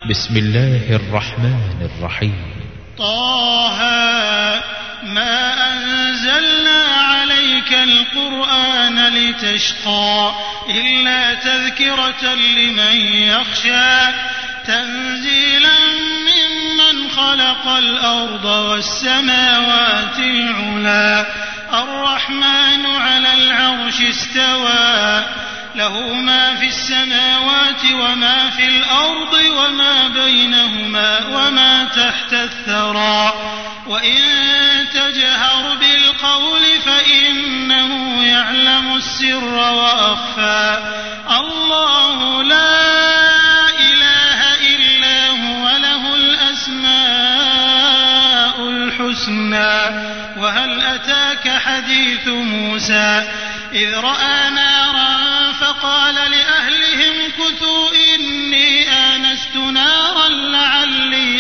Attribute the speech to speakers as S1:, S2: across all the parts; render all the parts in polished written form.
S1: بسم الله الرحمن الرحيم.
S2: طه ما أنزلنا عليك القرآن لتشقى إلا تذكرة لمن يخشى تنزيلا ممن خلق الأرض والسماوات العلى الرحمن على العرش استوى له ما في السماوات وما في الأرض وما بينهما وما تحت الثرى وإن تجهر بالقول فإنه يعلم السر وأخفى الله لا إله إلا هو له الأسماء الحسنى. وهل أتاك حديث موسى إذ رأى نارا فقال لأهلهم كثوا إني آنست نارا لعلي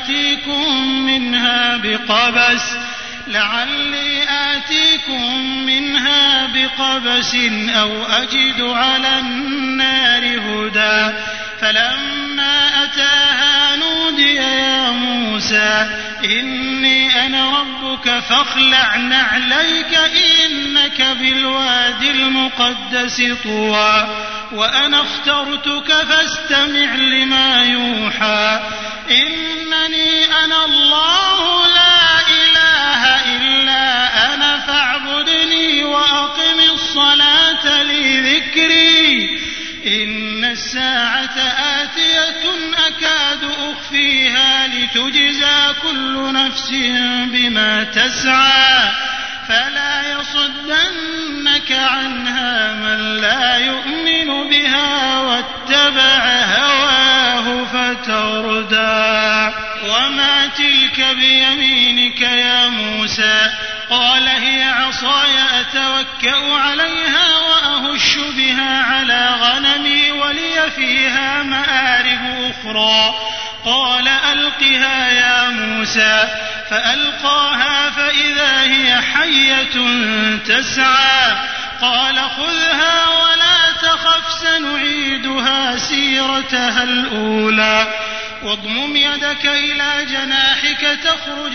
S2: آتيكم منها بقبس أو أجد على النار هدى فلما أتاها نودي يا موسى إني أنا ربك فاخلع نعليك إنك بالواد المقدس طوى وأنا اخترتك فاستمع لما يوحى إنني أنا الله لا إله إلا أنا فاعبدني وأقم الصلاة لذكري إن الساعة آتية أكاد أخفيها لتجزى كل نفس بما تسعى فلا يصدنك عنها من لا يؤمن بها واتبع هواه فتردى. وما تلك بيمينك يا موسى قال هي عصاي أتوكأ عليها وأهش بها على غنمي ولي فيها مآرب أخرى قال ألقها يا موسى فألقاها فإذا هي حية تسعى قال خذها ولا تخف سنعيدها سيرتها الأولى واضمم يدك إلى جناحك تخرج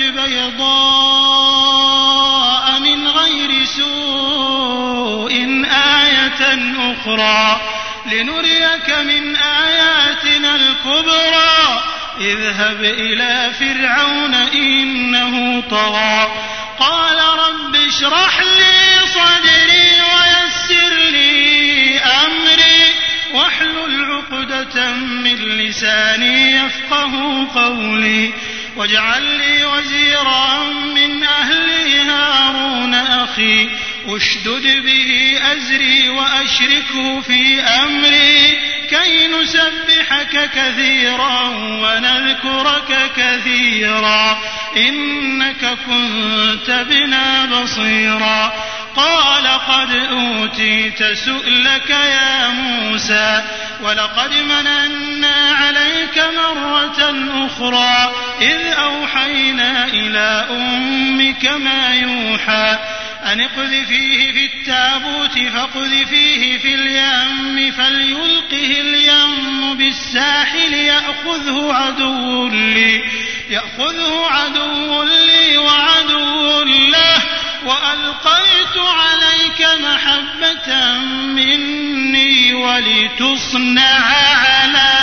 S2: بيضاء من غير سوء آية أخرى لنريك من آياتنا الكبرى اذهب إلى فرعون إنه طغى قال رب اشرح لي صدري ويسر لي أمري واحلل عقدة من لساني يفقه قولي واجعل لي وزيرا من أهلي هارون أخي اشدد به أزري وأشركه في أمري كي نسبحك كثيرا ونذكرك كثيرا إنك كنت بنا بصيرا قال قد أوتيت سؤلك يا موسى ولقد مننا عليك مرة أخرى إذ أوحينا إلى أمك ما يوحى أن اقذفيه في التابوت فاقذفيه في اليم فليلقه اليم بالساحل يأخذه عدو لي وعدو له وألقيت عليك محبة مني ولتصنع على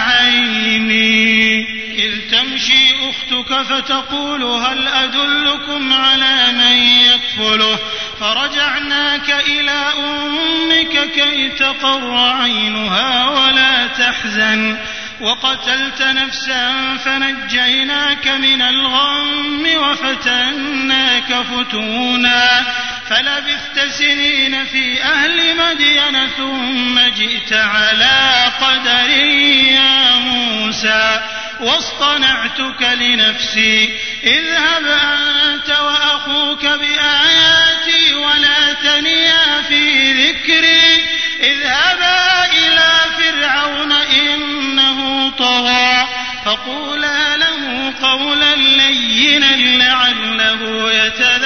S2: عيني إذ تمشي أختك فتقول هل أدلكم على من يكفله فرجعناك إلى أمك كي تقر عينها ولا تحزن وقتلت نفسا فنجيناك من الغم وفتناك فتونا فلبثت سنين في أهل مدين ثم جئت على قدر يا موسى واصطنعتك لنفسي اذهب أنت وأخوك بآياتي ولا تنيا في ذكري اذهبا إلى فرعون إنه طغى فقولا له قولا لينا لعله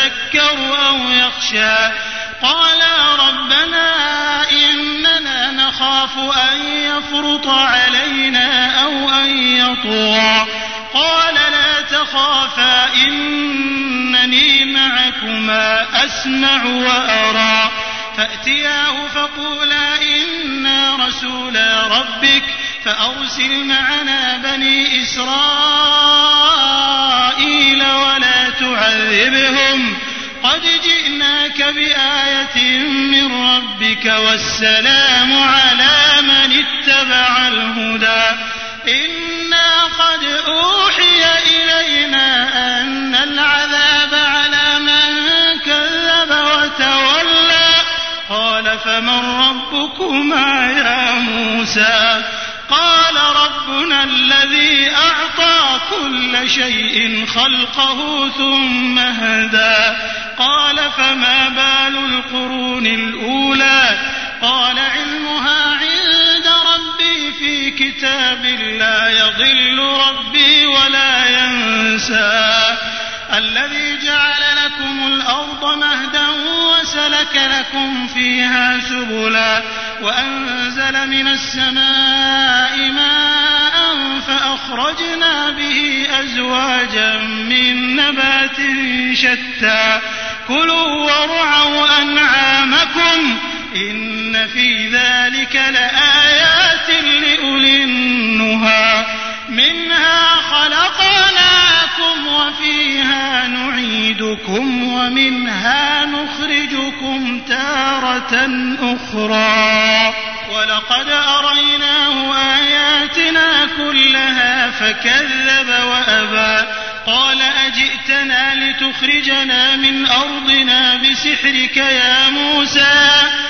S2: يتذكر أو يخشى قالا ربنا إننا نخاف أن يفرط علينا أو أن يطغى قال لا تخافا إنني معكما أسمع وأرى فأتياه فقولا إنا رسولا ربك فأرسل معنا بني إسرائيل ولا تعذبهم قد جئناك بآية من ربك والسلام على من اتبع الهدى إنا قد أوحي إلينا أن العذاب على من كذب وتولى قال فمن ربكما يا موسى قال ربنا الذي أعطى كل شيء خلقه ثم هدى قال فما بال القرون الأولى قال علمها عند ربي في كتاب لا يضل ربي ولا ينسى الذي جعل لكم الأرض مهدا وسلك لكم فيها سبلا وأنزل من السماء ماء فأخرجنا به أزواجا من نبات شتى كلوا وارعوا أنعامكم إن في ذلك لآيات لأولي النهى منها خلقناكم وفيها نعيدكم ومنها نخرجكم تارة أخرى ولقد أريناه آياتنا كلها فكذب وأبى قال أجئتنا لتخرجنا من أرضنا بسحرك يا موسى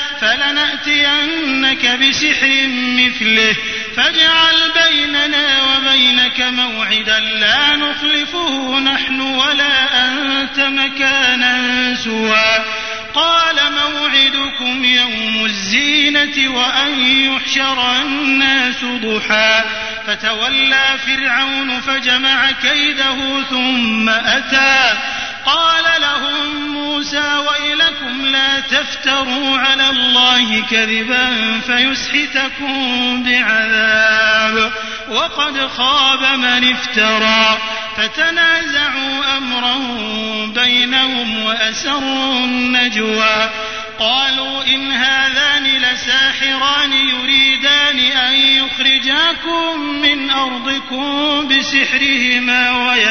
S2: فلنأتينك بسحر مثله فاجعل بيننا وبينك موعدا لا نخلفه نحن ولا أنت مكانا سوى قال موعدكم يوم الزينة وأن يحشر الناس ضحى فتولى فرعون فجمع كيده ثم أتى قال لهم موسى ويلكم لا تفتروا على الله كذبا فيسحتكم بعذاب وقد خاب من افترى فتنازعوا أمرهم بينهم وأسروا النجوى قالوا إن هذان لساحران يريدان أن يخرجاكم من أرضكم بسحرهما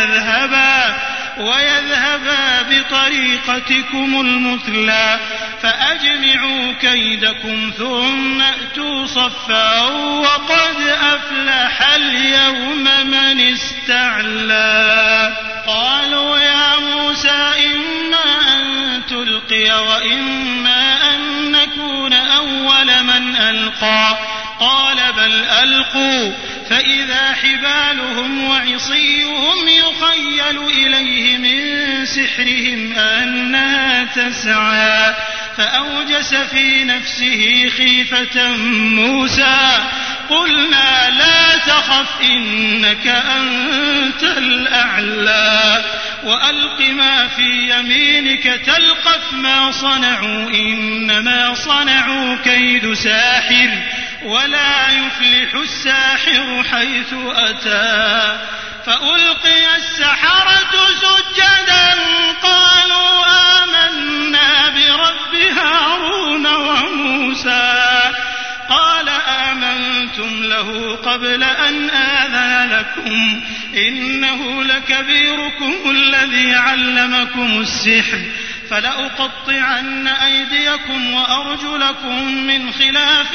S2: ويذهبا بطريقتكم المثلى فأجمعوا كيدكم ثم أتوا صفا وقد أفلح اليوم من استعلى قالوا يا موسى إما أن تلقي وإما أن نكون أول من ألقى قال بل ألقوا فإذا حبالهم وعصيهم يخيل إليه من سحرهم أنها تسعى فأوجس في نفسه خيفة موسى قلنا لا تخف إنك أنت الأعلى وألق ما في يمينك تلقف ما صنعوا إنما صنعوا كيد ساحر ولا يفلح الساحر حيث أتى فألقي السحرة سجدا قالوا آمنا برب هارون وموسى قال آمنتم له قبل أن آذن لكم إنه لكبيركم الذي علمكم السحر فلأقطعن أيديكم وأرجلكم من خلاف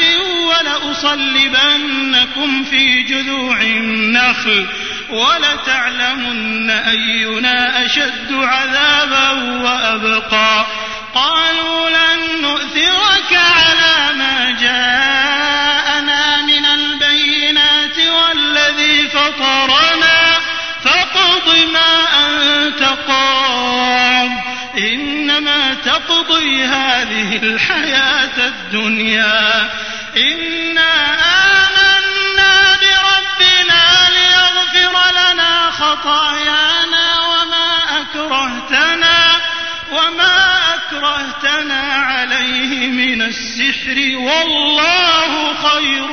S2: ولأصلبنكم في جذوع النخل ولتعلمن أينا أشد عذابا وأبقى قالوا لن نؤثرك على ما جاءنا من البينات والذي فطرنا فاقض ما أنت قاض إنما تقضي هذه الحياة الدنيا إنا آمنا بربنا ليغفر لنا خطايانا وما أكرهتنا عليه من السحر والله خير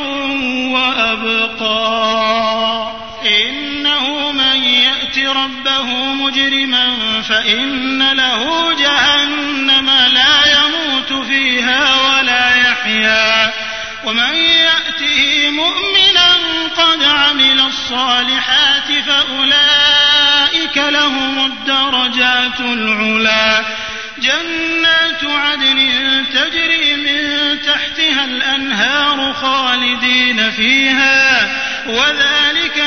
S2: وأبقى إنه من يأت ربه مجرما فإن له جهنم لا يموت فيها ولا يحيا ومن يأته مؤمنا قد عمل الصالحات فأولئك لهم الدرجات العلى جنات عدن تجري من تحتها الأنهار خالدين فيها وذلك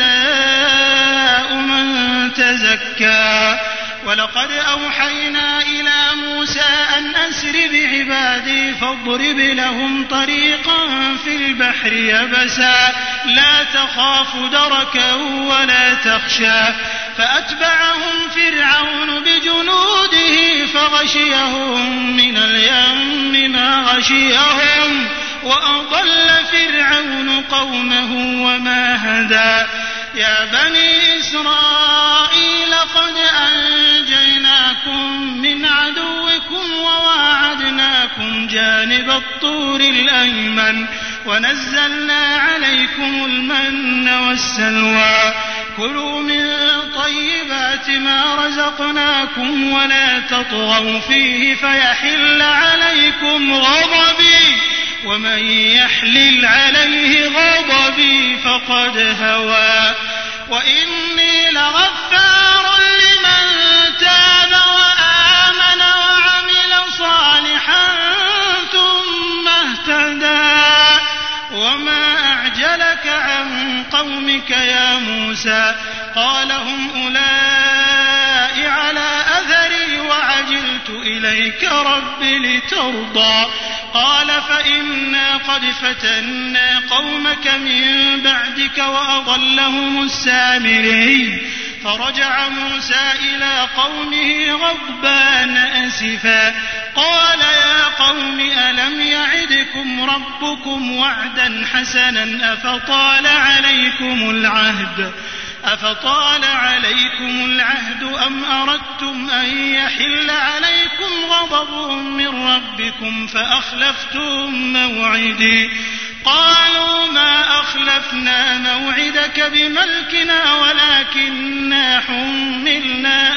S2: جزاء من تزكى ولقد أوحينا إلى موسى أن أسر بعبادي فاضرب لهم طريقا في البحر يبسا لا تخاف دركا ولا تخشى فأتبعهم فرعون بجنوده فغشيهم من اليم ما غشيهم وأضل فرعون قومه وما هدى يا بني إسرائيل قد أنجيناكم من عدوكم وواعدناكم جانب الطور الأيمن ونزلنا عليكم المن والسلوى كلوا من طيبات ما رزقناكم ولا تطغوا فيه فيحل عليكم غضبي ومن يحلل عليه غضبي فقد هوى وإني لغفار لمن تاب وآمن وعمل صالحا ثم اهتدى وما أعجلك عن قومك يا موسى قال هم أولئك على أثري وعجلت إليك رب لترضى قال فإنا قد فتنا قومك من بعدك وأضلهم السامري فرجع موسى إلى قومه غضبان أسفا قال يا قوم ألم يعدكم ربكم وعدا حسنا أفطال عليكم العهد أم أردتم أن يحل عليكم غضب من ربكم فأخلفتم موعدي قالوا ما أخلفنا موعدك بملكنا ولكننا حملنا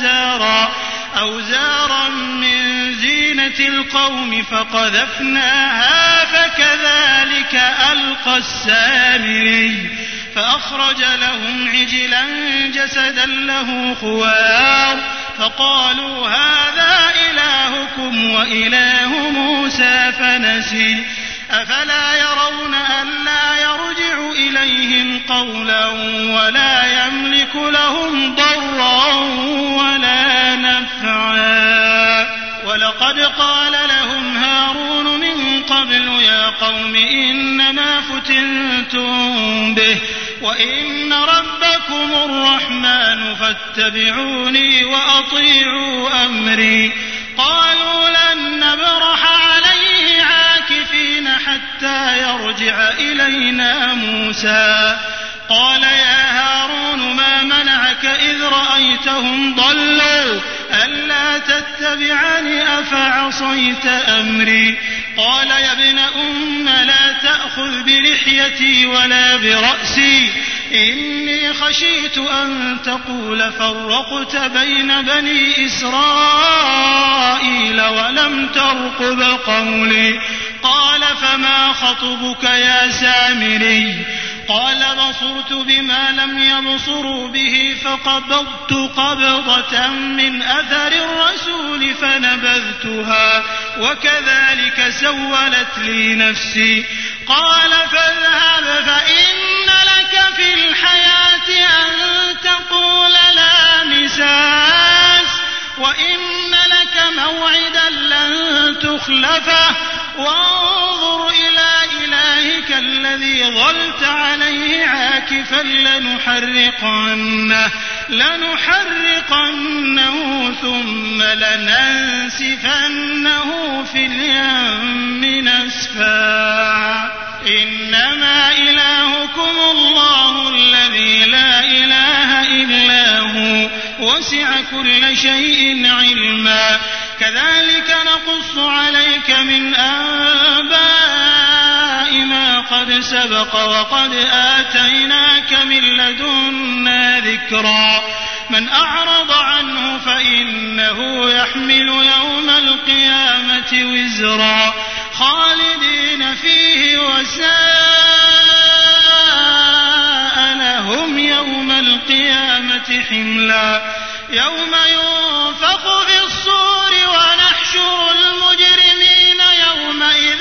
S2: أوزارا من زينة القوم فقذفناها فكذلك ألقى السامري فأخرج لهم عجلا جسدا له خوار فقالوا هذا إلهكم وإله موسى فنسي أفلا يرون ألا يرجع إليهم قولا ولا يملك لهم ضرا ولا نفعا ولقد قال لهم هارون من قبل يا قوم إنما فتنتم به وإن ربكم الرحمن فاتبعوني وأطيعوا أمري قالوا لن نبرح عليه عاكفين حتى يرجع إلينا موسى قال يا هارون ما منعك إذ رأيتهم ضلوا ألا تتبعني أفعصيت أمري قال يا ابن أم لا تأخذ بلحيتي ولا برأسي إني خشيت أن تقول فرقت بين بني إسرائيل ولم ترقب قولي قال فما خطبك يا سامري قال بصرت بما لم يبصروا به فقبضت قبضة من أثر الرسول فنبذتها وكذلك سولت لي نفسي قال فاذهب فإن لك في الحياة أن تقول لا مساس وإن لك موعدا لن تخلفه وانظر إلى إلهك الذي ظلت عليه عاكفا لنحرقنه ثم لننسفنه في اليم نسفا إنما إلهكم الله الذي لا إله إلا هو وسع كل شيء علما كذلك نقص عليك من أنباء ما قد سبق وقد آتيناك من لدنا ذكرا من أعرض عنه فإنه يحمل يوم القيامة وزرا خالدين فيه وساء لهم يوم القيامة حملا يوم ينفخ في الصور ونحشر المجرمين يومئذ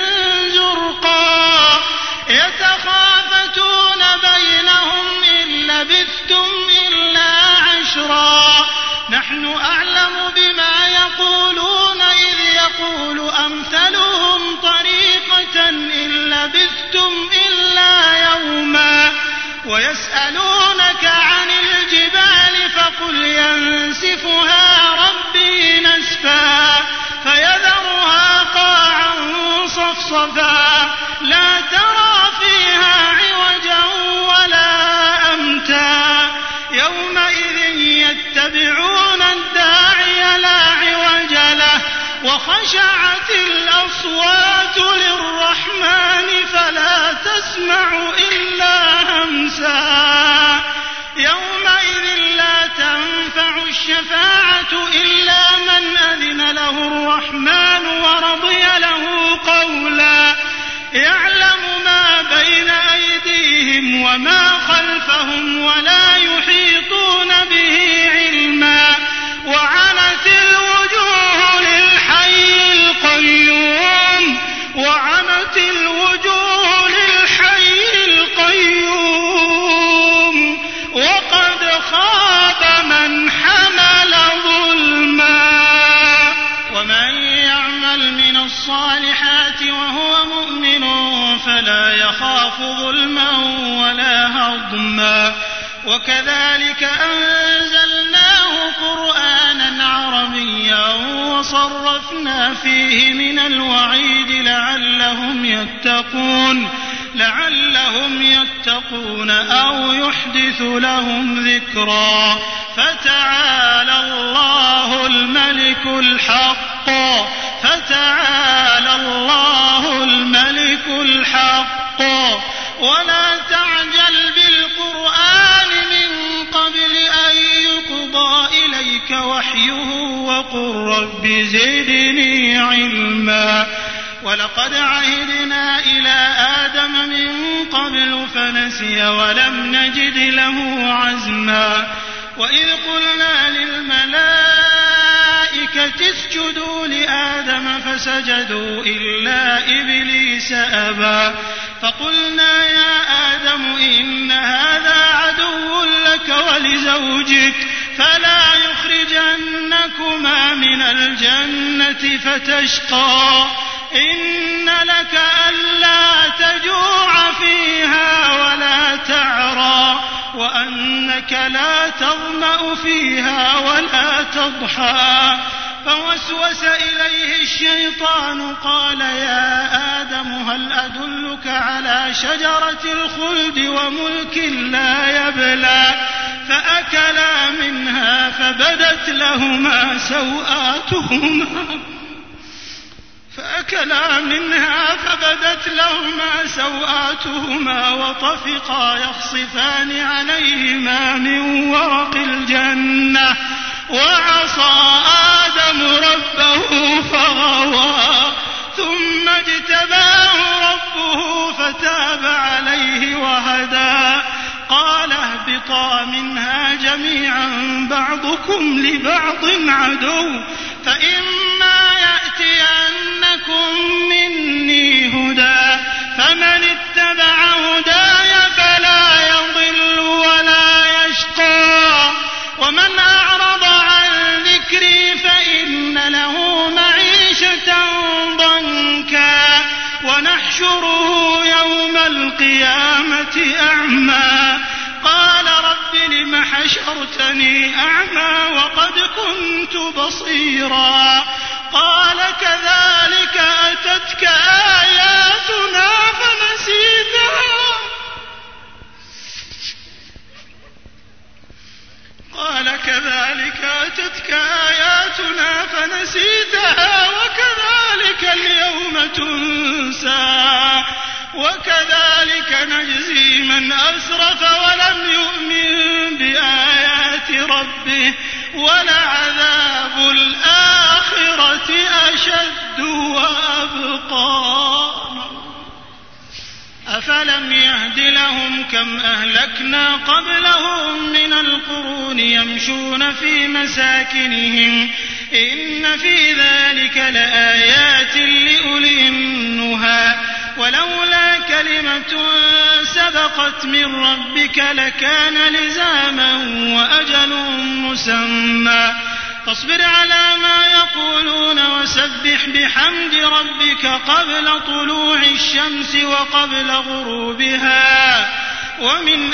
S2: زرقا يتخافتون بينهم إن لبثتم إلا عشرا نحن أعلم بما يقولون إذ يقول أمثلهم طريقة إن لبثتم إلا يوما ويسألونك عن الجبال فقل ينسفها ربي نسفا فيذرها قاعا صفصفا لا ترى فيها عوجا ولا أمتا يومئذ يتبعون الداعي لا عوج له وخشعت الأصوات للرحمن فلا تسمع إلا همسا يومئذ لا تنفع الشفاعة إلا من أذن له الرحمن ورضي له قولا يعلم ما بين أيديهم وما خلفهم ولا يحيطون به علما وعنت الوجوه للحي القيوم وقد خاب من حمل ظلما ومن يعمل من الصالحات وهو مؤمن فلا يخاف ظلما ولا هضما وكذلك أنزلناه قرآنا عربيا وصرفنا فيه من الوعيد لعلهم يتقون أو يحدث لهم ذكرا فتعالى الله الملك الحق ولا تعجل بالقرآن من قبل أن يقضى إليك وحيه وقل رب زدني علما ولقد عهدنا إلى آدم من قبل فنسي ولم نجد له عزما وإذ قلنا للملائكة اسجدوا لآدم فسجدوا إلا إبليس أبى فقلنا يا آدم إن هذا عدو لك ولزوجك فلا يخرجنكما من الجنة فتشقى إن لك ألا تجوع فيها ولا تعرى وأنك لا تظمأ فيها ولا تضحى فوسوس إليه الشيطان قال يا آدم هل أدلك على شجرة الخلد وملك لا يبلى فأكلا منها فبدت لهما سوآتهما وطفقا يخصفان عليهما من ورق الجنة وعصى آدم ربه فغوى ثم اجتباه ربه فتاب عليه وهدى قال اهبطا منها جميعا بعضكم لبعض عدو فإما يأتينكم مني هدى فمن اتبع هداي فلا يضل ولا يشقى ومن أعرض عن ذكري فإن له معيشة ضنكا ونحشره يوم القيامة أعمى قال رب لم حشرتني أعمى وقد كنت بصيرا قال كذلك أتتك آياتنا فنسيتها قال كذلك أتتك آياتنا فنسيتها وكذلك اليوم تنسى وكذلك نجزي من أسرف ولم يؤمن بآيات ربه ولعذاب الآخرة أشد وأبقى. أفلم يهد لهم كم أهلكنا قبلهم من القرون يمشون في مساكنهم إن في ذلك لآيات لأولي النهى ولولا كلمة سبقت من ربك لكان لزاما وأجل مسمى فاصبر على ما يقولون وسبح بحمد ربك قبل طلوع الشمس وقبل غروبها ومن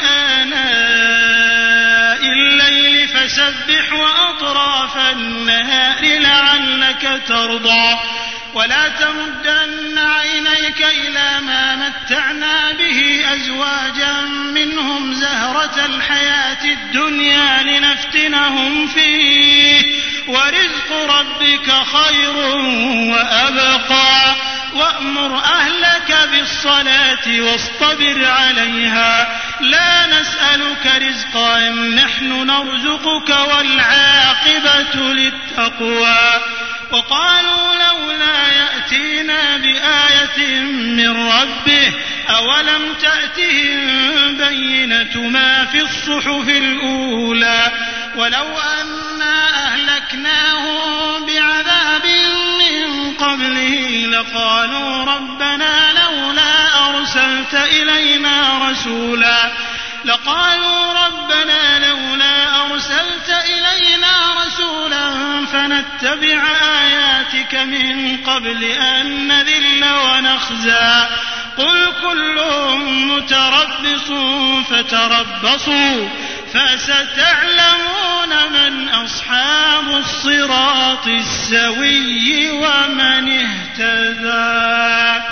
S2: آناء الليل فسبح وأطراف النهار لعلك ترضى ولا تمدن عينيك إلى ما متعنا به أزواجا منهم زهرة الحياة الدنيا لنفتنهم فيه ورزق ربك خير وأبقى وأمر أهلك بالصلاة واصطبر عليها لا نسألك رزقا نحن نرزقك والعاقبة للتقوى. وقالوا لولا يأتينا بآية من ربه أولم تأتهم بينة ما في الصحف الأولى ولو أنا أهلكناهم بعذاب من قبله لقالوا ربنا لولا أرسلت إلينا رسولا فنتبع آياتك من قبل أن نذل ونخزى قل كل متربص فتربصوا فستعلمون من أصحاب الصراط السوي ومن اهتدى.